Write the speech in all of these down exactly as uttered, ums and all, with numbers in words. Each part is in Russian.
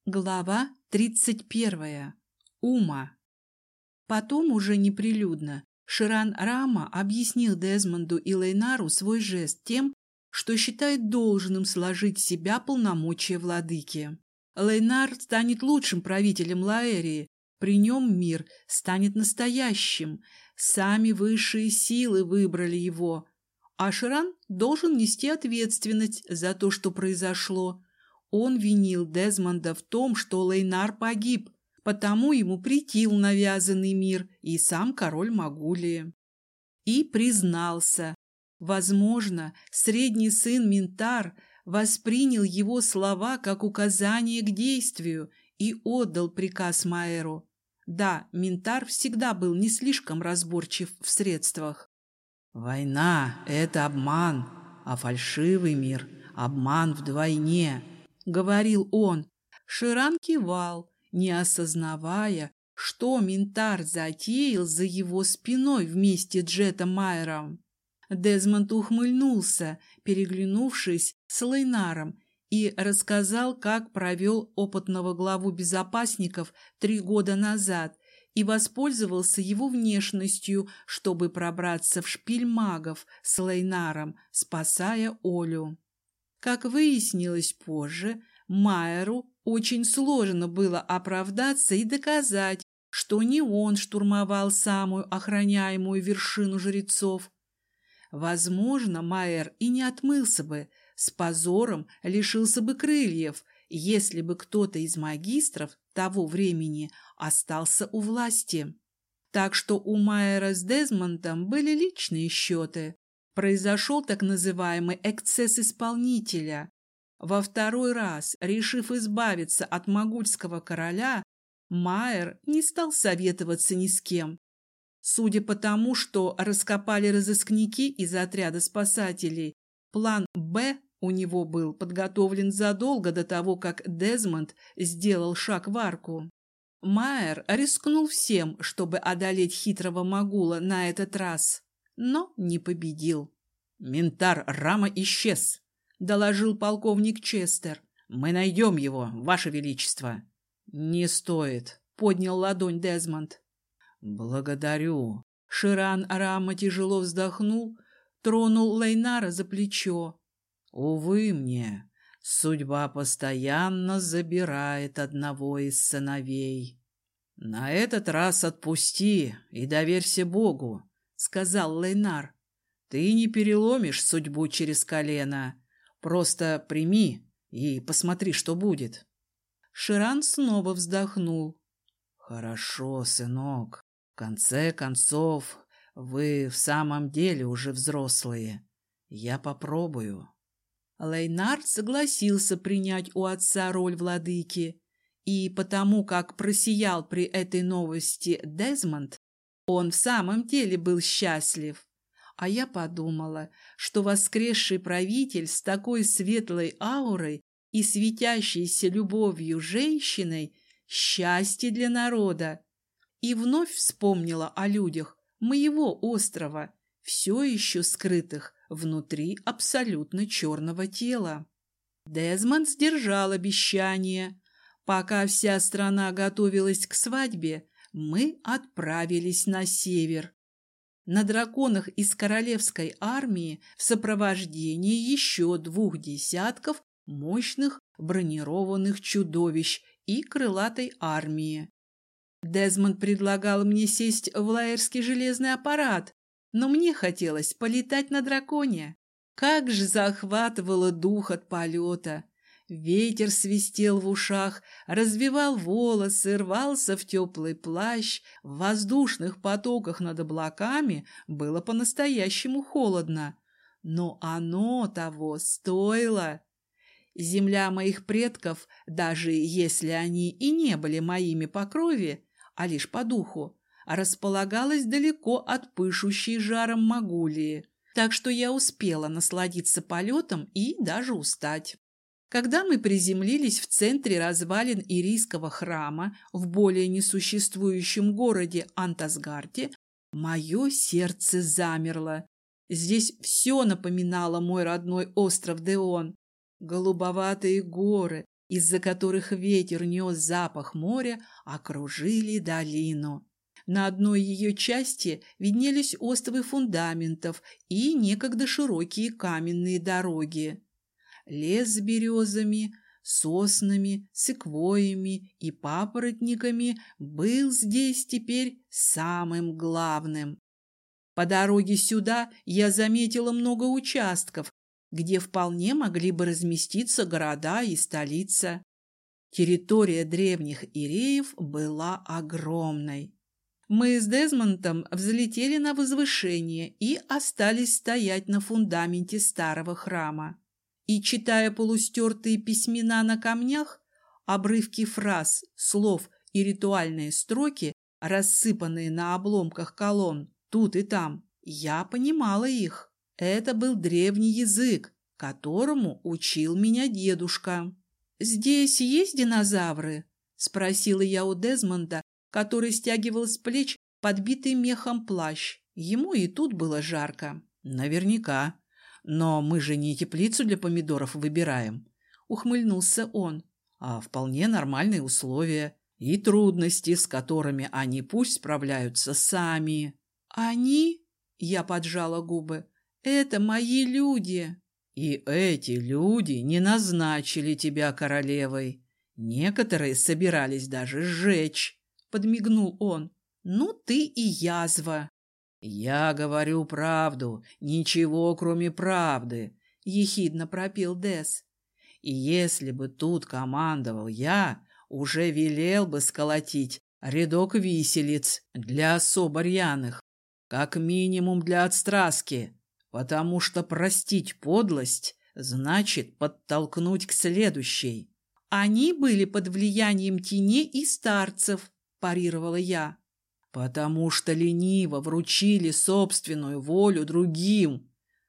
Глава тридцать первая. Ума. Потом уже неприлюдно Ширан Рама объяснил Дезмонду и Лейнару свой жест тем, что считает должным сложить в себя полномочия владыки. Лейнар станет лучшим правителем Лаэрии, при нем мир станет настоящим, сами высшие силы выбрали его, а Ширан должен нести ответственность за то, что произошло. Он винил Дезмонда в том, что Лейнар погиб, потому ему претил навязанный мир и сам король Магулии. И признался. Возможно, средний сын Минтар воспринял его слова как указание к действию и отдал приказ Маэру. Да, Минтар всегда был не слишком разборчив в средствах. «Война — это обман, а фальшивый мир — обман вдвойне», — говорил он. Ширан кивал, не осознавая, что Минтар затеял за его спиной вместе с Джетом Майером. Дезмонд ухмыльнулся, переглянувшись с Лейнаром, и рассказал, как провел опытного главу безопасников три года назад и воспользовался его внешностью, чтобы пробраться в шпиль магов с Лейнаром, спасая Олю. Как выяснилось позже, Майеру очень сложно было оправдаться и доказать, что не он штурмовал самую охраняемую вершину жрецов. Возможно, Майер и не отмылся бы, с позором лишился бы крыльев, если бы кто-то из магистров того времени остался у власти. Так что у Майера с Дезмондом были личные счеты. Произошел так называемый эксцесс исполнителя. Во второй раз, решив избавиться от магульского короля, Майер не стал советоваться ни с кем. Судя по тому, что раскопали разыскники из отряда спасателей, план «Б» у него был подготовлен задолго до того, как Дезмонд сделал шаг в арку. Майер рискнул всем, чтобы одолеть хитрого Магула на этот раз, но не победил. «Минтар Рама исчез», — доложил полковник Честер. «Мы найдем его, Ваше Величество». «Не стоит», — поднял ладонь Дезмонд. «Благодарю». Ширан Рама тяжело вздохнул, тронул Лейнара за плечо. «Увы мне, судьба постоянно забирает одного из сыновей. На этот раз отпусти и доверься Богу», — сказал Лейнар. «Ты не переломишь судьбу через колено. Просто прими и посмотри, что будет». Ширан снова вздохнул. «Хорошо, сынок. В конце концов, вы в самом деле уже взрослые. Я попробую». Лейнар согласился принять у отца роль владыки, и потому как просиял при этой новости Дезмонд, он в самом деле был счастлив. А я подумала, что воскресший правитель с такой светлой аурой и светящейся любовью женщиной – счастье для народа. И вновь вспомнила о людях моего острова, все еще скрытых внутри абсолютно черного тела. Дезмонд сдержал обещание. Пока вся страна готовилась к свадьбе, мы отправились на север. На драконах из королевской армии в сопровождении еще двух десятков мощных бронированных чудовищ и крылатой армии. Дезмонд предлагал мне сесть в лаэрский железный аппарат, но мне хотелось полетать на драконе. Как же захватывало дух от полета! Ветер свистел в ушах, развевал волосы, рвался в теплый плащ. В воздушных потоках над облаками было по-настоящему холодно. Но оно того стоило. Земля моих предков, даже если они и не были моими по крови, а лишь по духу, располагалась далеко от пышущей жаром Магулии, так что я успела насладиться полетом и даже устать. Когда мы приземлились в центре развалин Ирийского храма в более несуществующем городе Антасгарте, мое сердце замерло. Здесь все напоминало мой родной остров Деон. Голубоватые горы, из-за которых ветер нес запах моря, окружили долину. На одной ее части виднелись остовы фундаментов и некогда широкие каменные дороги. Лес с березами, соснами, секвоями и папоротниками был здесь теперь самым главным. По дороге сюда я заметила много участков, где вполне могли бы разместиться города и столица. Территория древних иреев была огромной. Мы с Дезмондом взлетели на возвышение и остались стоять на фундаменте старого храма. И, читая полустертые письмена на камнях, обрывки фраз, слов и ритуальные строки, рассыпанные на обломках колонн тут и там, я понимала их. Это был древний язык, которому учил меня дедушка. «Здесь есть динозавры?» – спросила я у Дезмонда, который стягивал с плеч подбитый мехом плащ. Ему и тут было жарко. «Наверняка. Но мы же не теплицу для помидоров выбираем», — ухмыльнулся он. «А вполне нормальные условия и трудности, с которыми они пусть справляются сами». «Они?» — я поджала губы. «Это мои люди». «И эти люди не назначили тебя королевой. Некоторые собирались даже сжечь», — подмигнул он. «Ну ты и язва». «Я говорю правду, ничего кроме правды», — ехидно пропел Дез. «И если бы тут командовал я, уже велел бы сколотить рядок виселиц для особо рьяных, как минимум для отстраски, потому что простить подлость значит подтолкнуть к следующей». «Они были под влиянием теней и старцев», – парировала я. «Потому что лениво вручили собственную волю другим».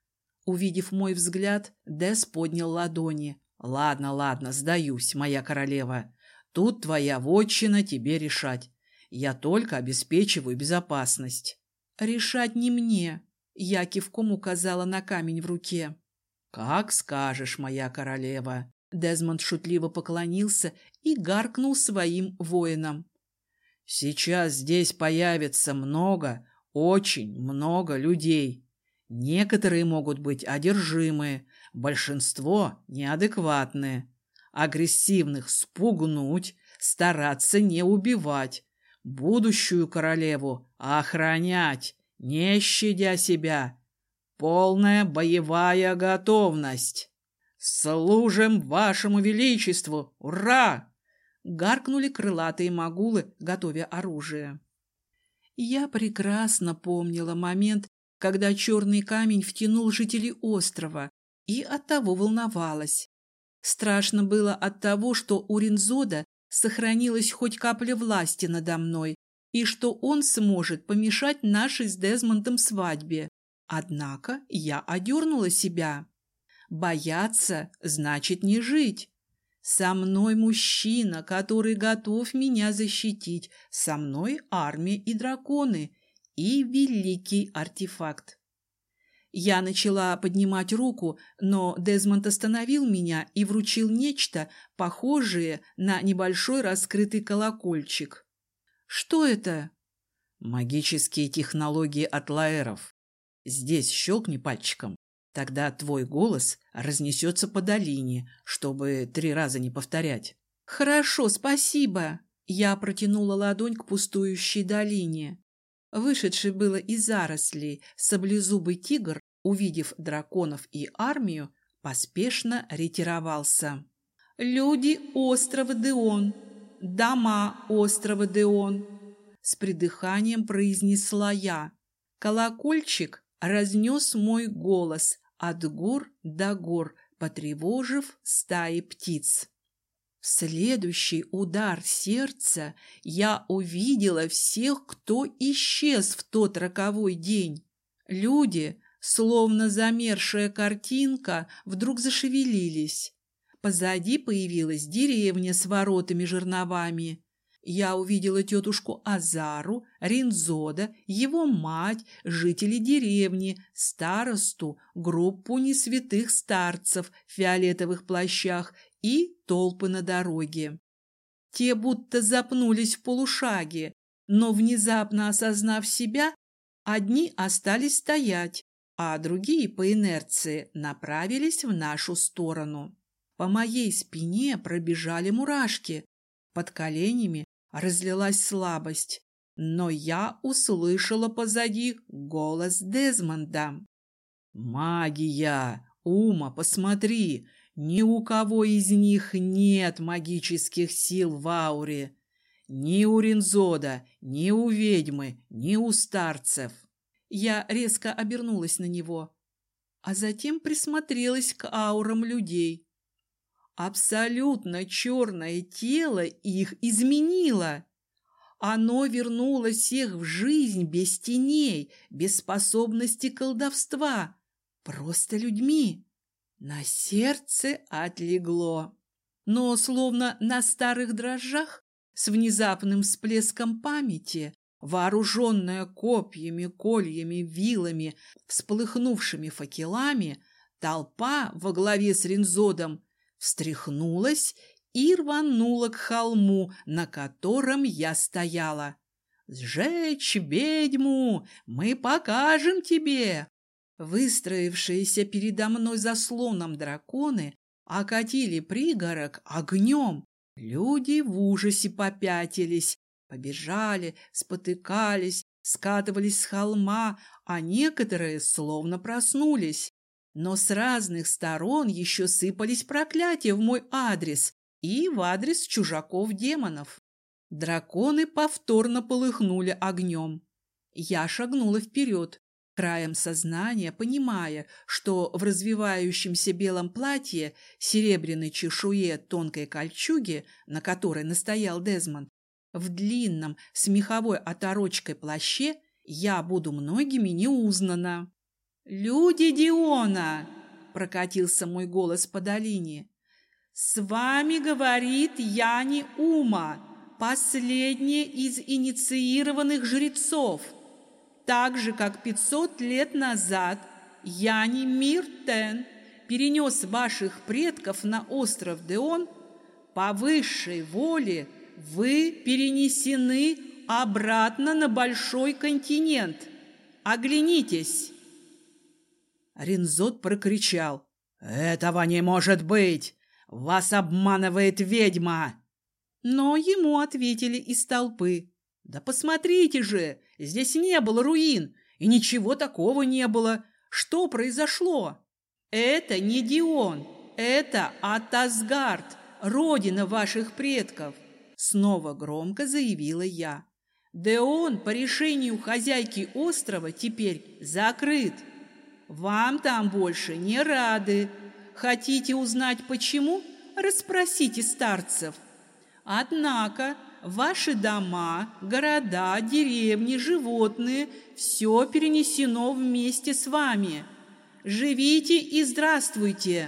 Увидев мой взгляд, Дез поднял ладони. «Ладно, ладно, сдаюсь, моя королева. Тут твоя вотчина, тебе решать. Я только обеспечиваю безопасность». «Решать не мне», – я кивком указала на камень в руке. «Как скажешь, моя королева». Дезмонд шутливо поклонился и гаркнул своим воинам. «Сейчас здесь появится много, очень много людей. Некоторые могут быть одержимые, большинство неадекватные. Агрессивных спугнуть, стараться не убивать. Будущую королеву охранять, не щадя себя. Полная боевая готовность. Служим вашему величеству! Ура!» Гаркнули крылатые могулы, готовя оружие. Я прекрасно помнила момент, когда черный камень втянул жителей острова, и оттого волновалась. Страшно было от того, что у Ринзода сохранилась хоть капля власти надо мной, и что он сможет помешать нашей с Дезмондом свадьбе. Однако я одернула себя. Бояться значит не жить. Со мной мужчина, который готов меня защитить. Со мной армия и драконы. И великий артефакт. Я начала поднимать руку, но Дезмонд остановил меня и вручил нечто, похожее на небольшой раскрытый колокольчик. «Что это?» «Магические технологии атлаэров. Здесь щелкни пальчиком. Тогда твой голос разнесется по долине, чтобы три раза не повторять». «Хорошо, спасибо!» Я протянула ладонь к пустующей долине. Вышедший было из зарослей саблезубый тигр, увидев драконов и армию, поспешно ретировался. «Люди острова Деон, дома острова Деон!» С придыханием произнесла я. Колокольчик разнес мой голос от гор до гор, потревожив стаи птиц. В следующий удар сердца я увидела всех, кто исчез в тот роковой день. Люди, словно замершая картинка, вдруг зашевелились. Позади появилась деревня с воротами-жерновами. Я увидела тетушку Азару, Ринзода, его мать, жителей деревни, старосту, группу несвятых старцев в фиолетовых плащах и толпы на дороге. Те будто запнулись в полушаге, но, внезапно осознав себя, одни остались стоять, а другие по инерции направились в нашу сторону. По моей спине пробежали мурашки, под коленями разлилась слабость, но я услышала позади голос Дезмонда. «Магия! Ума, посмотри! Ни у кого из них нет магических сил в ауре! Ни у Ринзода, ни у ведьмы, ни у старцев!» Я резко обернулась на него, а затем присмотрелась к аурам людей. Абсолютно черное тело их изменило. Оно вернуло всех в жизнь без теней, без способности колдовства, просто людьми. На сердце отлегло. Но, словно на старых дрожжах, с внезапным всплеском памяти, вооруженная копьями, кольями, вилами, всполыхнувшими факелами, толпа во главе с Ринзодом встряхнулась и рванула к холму, на котором я стояла. «Сжечь ведьму! Мы покажем тебе!» Выстроившиеся передо мной заслоном драконы окатили пригорок огнем. Люди в ужасе попятились, побежали, спотыкались, скатывались с холма, а некоторые словно проснулись. Но с разных сторон еще сыпались проклятия в мой адрес и в адрес чужаков-демонов. Драконы повторно полыхнули огнем. Я шагнула вперед, краем сознания понимая, что в развивающемся белом платье, серебряной чешуе тонкой кольчуги, на которой настоял Дезмонд, в длинном с меховой оторочкой плаще я буду многими не узнана. «Люди Диона!» – прокатился мой голос по долине. «С вами говорит Яни Ума, последняя из инициированных жрецов. Так же, как пятьсот лет назад Яни Миртен перенес ваших предков на остров Деон, по высшей воле вы перенесены обратно на большой континент. Оглянитесь!» Ринзод прокричал: «Этого не может быть! Вас обманывает ведьма!» Но ему ответили из толпы: «Да посмотрите же, здесь не было руин, и ничего такого не было. Что произошло? Это не Дион, это Ат-Асгард, родина ваших предков!» Снова громко заявила я. «Деон по решению хозяйки острова теперь закрыт. Вам там больше не рады. Хотите узнать почему? Расспросите старцев. Однако ваши дома, города, деревни, животные – все перенесено вместе с вами. Живите и здравствуйте!»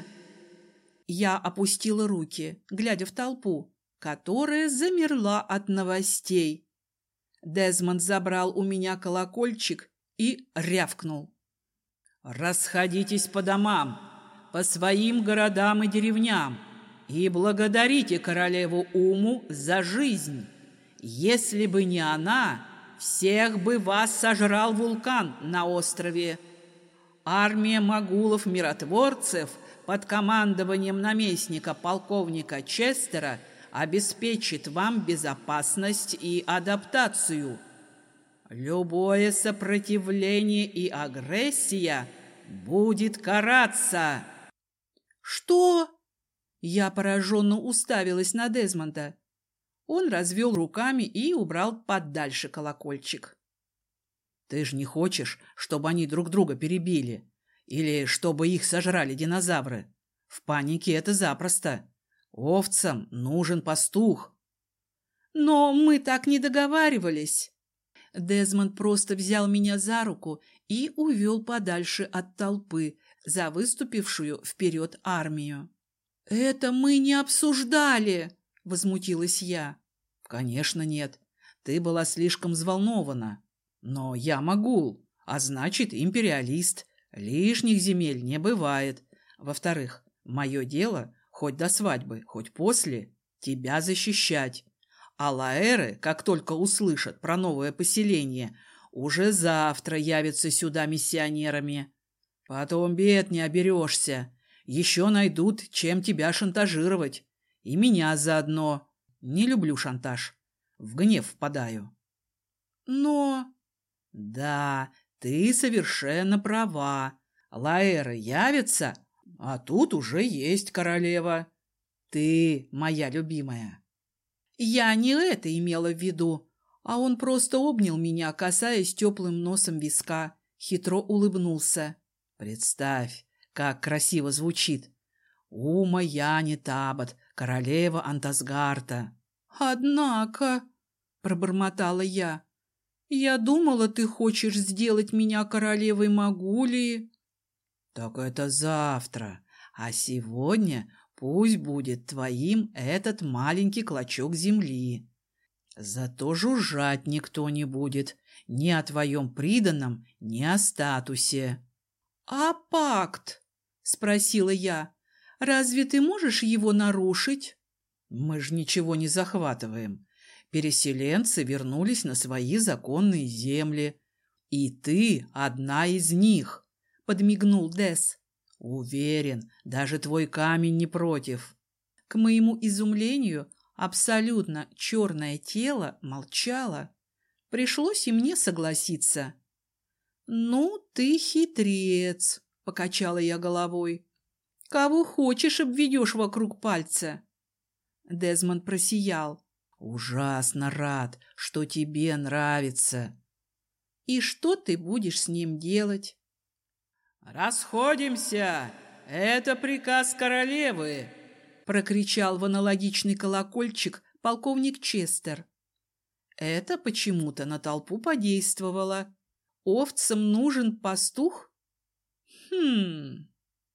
Я опустила руки, глядя в толпу, которая замерла от новостей. Дезмонд забрал у меня колокольчик и рявкнул: «Расходитесь по домам, по своим городам и деревням, и благодарите королеву Уму за жизнь. Если бы не она, всех бы вас сожрал вулкан на острове. Армия магулов-миротворцев под командованием наместника полковника Честера обеспечит вам безопасность и адаптацию. Любое сопротивление и агрессия будет караться». «Что?» Я пораженно уставилась на Дезмонда. Он развел руками и убрал подальше колокольчик. «Ты ж не хочешь, чтобы они друг друга перебили? Или чтобы их сожрали динозавры? В панике это запросто. Овцам нужен пастух». «Но мы так не договаривались». Дезмонд просто взял меня за руку и увел подальше от толпы, за выступившую вперед армию. «Это мы не обсуждали!» — возмутилась я. «Конечно нет. Ты была слишком взволнована. Но я могул, а значит, империалист. Лишних земель не бывает. Во-вторых, мое дело — хоть до свадьбы, хоть после, тебя защищать. А лаэры, как только услышат про новое поселение, уже завтра явятся сюда миссионерами. Потом бед не оберешься. Еще найдут, чем тебя шантажировать. И меня заодно. Не люблю шантаж. В гнев впадаю. Но... Да, ты совершенно права. Лаэры явятся, а тут уже есть королева. Ты моя любимая. Я не это имела в виду, а он просто обнял меня, касаясь теплым носом виска, хитро улыбнулся. Представь, как красиво звучит. Ума Яни Табот, королева Антасгарта. Однако, пробормотала я, я думала, ты хочешь сделать меня королевой Магулии. Так это завтра, а сегодня пусть будет твоим этот маленький клочок земли. Зато жужжать никто не будет ни о твоем приданом, ни о статусе. — А пакт? — спросила я. — Разве ты можешь его нарушить? — Мы же ничего не захватываем. Переселенцы вернулись на свои законные земли. И ты одна из них, — подмигнул Дес. — Уверен, даже твой камень не против. К моему изумлению, абсолютно черное тело молчало. Пришлось и мне согласиться. — Ну, ты хитрец, — покачала я головой. — Кого хочешь обведешь вокруг пальца. Дезмонд просиял. — Ужасно рад, что тебе нравится. — И что ты будешь с ним делать? — Расходимся! Это приказ королевы! — прокричал в аналогичный колокольчик полковник Честер. Это почему-то на толпу подействовало. Овцам нужен пастух? Хм.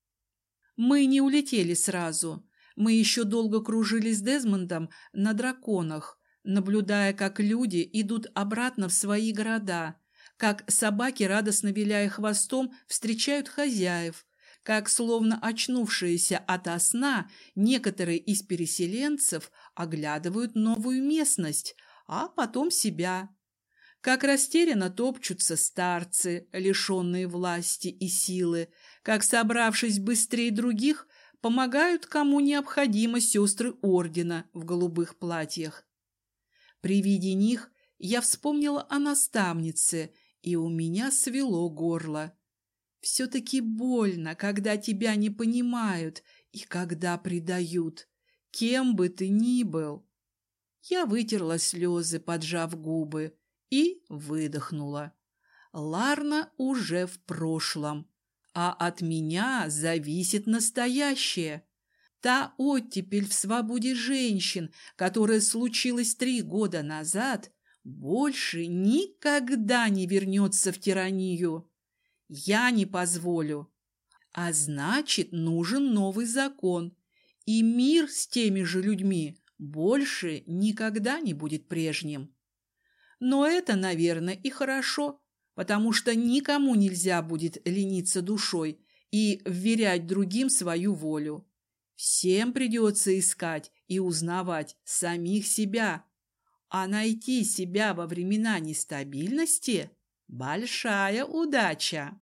Мы не улетели сразу. Мы еще долго кружили с Дезмондом на драконах, наблюдая, как люди идут обратно в свои города, как собаки, радостно виляя хвостом, встречают хозяев, как, словно очнувшиеся ото сна, некоторые из переселенцев оглядывают новую местность, а потом себя. Как растерянно топчутся старцы, лишенные власти и силы, как, собравшись быстрее других, помогают кому необходимо сестры ордена в голубых платьях. При виде них я вспомнила о наставнице, и у меня свело горло. Все-таки больно, когда тебя не понимают и когда предают, кем бы ты ни был. Я вытерла слезы, поджав губы, и выдохнула. Ларна уже в прошлом, а от меня зависит настоящее. Та оттепель в свободе женщин, которая случилась три года назад, больше никогда не вернется в тиранию. Я не позволю. А значит, нужен новый закон, и мир с теми же людьми больше никогда не будет прежним. Но это, наверное, и хорошо, потому что никому нельзя будет лениться душой и вверять другим свою волю. Всем придется искать и узнавать самих себя, а найти себя во времена нестабильности – большая удача.